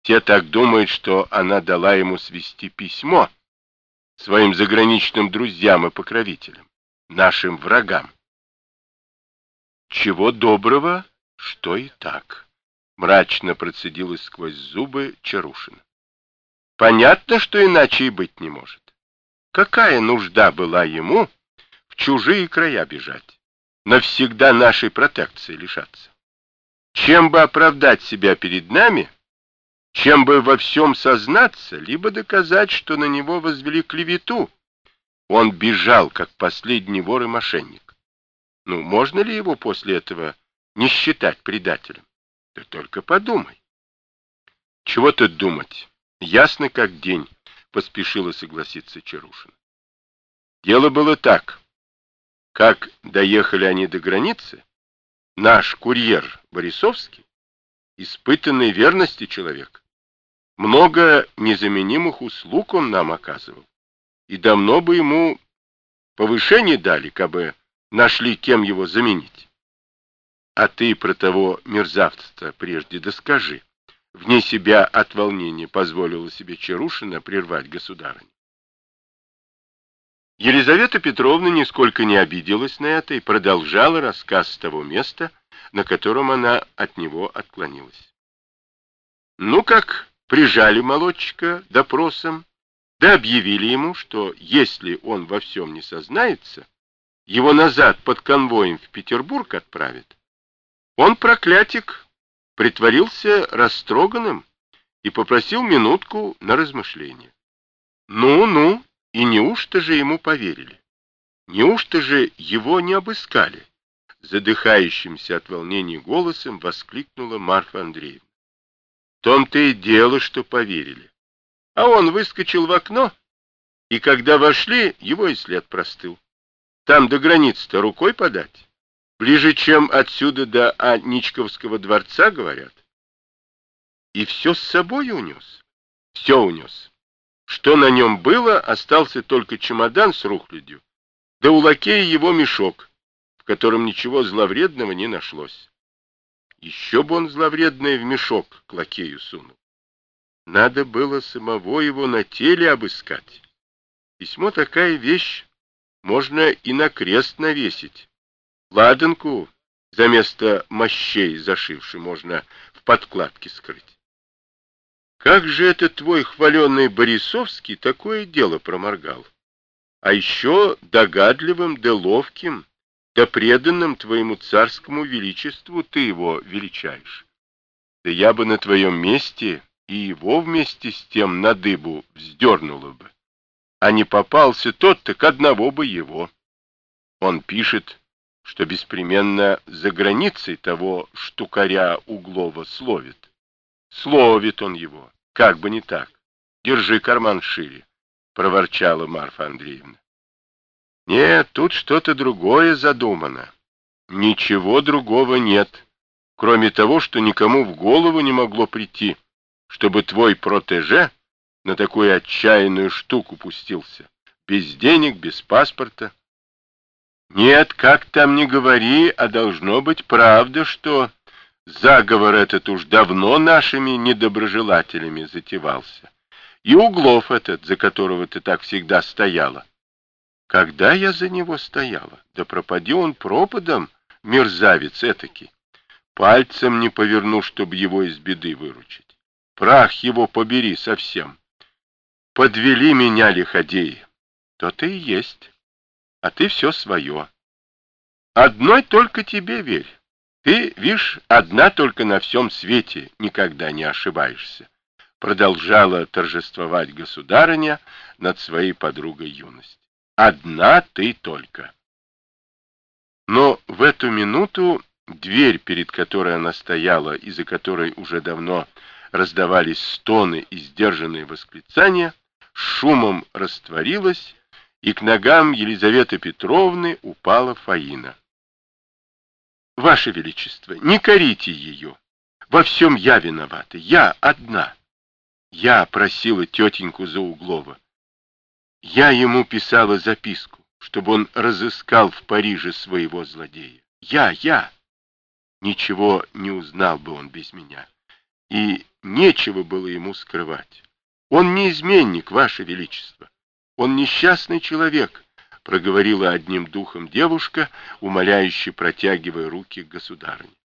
Те так думают, что она дала ему свести письмо своим заграничным друзьям и покровителям, нашим врагам. Чего доброго, что и так, мрачно процедилось сквозь зубы Чарушин. Понятно, что иначе и быть не может. Какая нужда была ему в чужие края бежать, навсегда нашей протекции лишаться? Чем бы оправдать себя перед нами, чем бы во всем сознаться, либо доказать, что на него возвели клевету. Он бежал, как последний вор и мошенник. Ну, можно ли его после этого не считать предателем? Ты только подумай. Чего тут думать? Ясно как день, поспешила согласиться Чарушин. Дело было так. Как доехали они до границы, наш курьер Борисовский, испытанный верности человек, много незаменимых услуг он нам оказывал, и давно бы ему повышение дали, кабы нашли, кем его заменить. А ты про того мерзавца прежде доскажи. Вне себя от волнения позволила себе Чарушина прервать государыню. Елизавета Петровна нисколько не обиделась на это и продолжала рассказ с того места, на котором она от него отклонилась. Ну как, прижали молодчика допросом, да объявили ему, что если он во всем не сознается, его назад под конвоем в Петербург отправят. Он, проклятик, притворился растроганным и попросил минутку на размышление. Ну-ну, и неужто же ему поверили? Неужто же его не обыскали? Задыхающимся от волнения голосом воскликнула Марфа Андреевна. В том-то и дело, что поверили. А он выскочил в окно, и когда вошли, его и след простыл. Там до границы-то рукой подать. Ближе, чем отсюда до Аничковского дворца, говорят. И все с собой унес. Все унес. Что на нем было, остался только чемодан с рухлядью, да у лакея его мешок, в котором ничего зловредного не нашлось. Еще бы он зловредное в мешок к лакею сунул. Надо было самого его на теле обыскать. Письмо такая вещь, можно и на крест навесить. Ладанку за место мощей зашивши можно в подкладке скрыть. Как же это твой хваленый Борисовский такое дело проморгал? А еще догадливым да ловким, да преданным твоему царскому величеству ты его величаешь. Да я бы на твоем месте и его вместе с тем на дыбу вздернула бы. А не попался тот, так одного бы его. Он пишет, что беспременно за границей того штукаря Углова словит. Словит он его, как бы не так. Держи карман шире, проворчала Марфа Андреевна. Нет, тут что-то другое задумано. Ничего другого нет, кроме того, что никому в голову не могло прийти, чтобы твой протеже на такую отчаянную штуку пустился. Без денег, без паспорта. Нет, как там ни говори, а должно быть правда, что заговор этот уж давно нашими недоброжелателями затевался. И Углов этот, за которого ты так всегда стояла. Когда я за него стояла? Да пропади он пропадом, мерзавец этакий. Пальцем не поверну, чтобы его из беды выручить. Прах его побери совсем. Подвели меня лиходеи. То-то и есть. А ты все свое. Одной только тебе верь. Ты, вишь, одна только на всем свете никогда не ошибаешься. Продолжала торжествовать государыня над своей подругой юности. Одна ты только. Но в эту минуту дверь, перед которой она стояла и за которой уже давно раздавались стоны и сдержанные восклицания, шумом растворилась, и к ногам Елизаветы Петровны упала Фаина. Ваше Величество, не корите ее. Во всем я виновата. Я одна. Я просила тетеньку за Углова. Я ему писала записку, чтобы он разыскал в Париже своего злодея. Я. Ничего не узнал бы он без меня. и нечего было ему скрывать. Он не изменник, Ваше Величество. Он несчастный человек, проговорила одним духом девушка, умоляюще протягивая руки к государыне.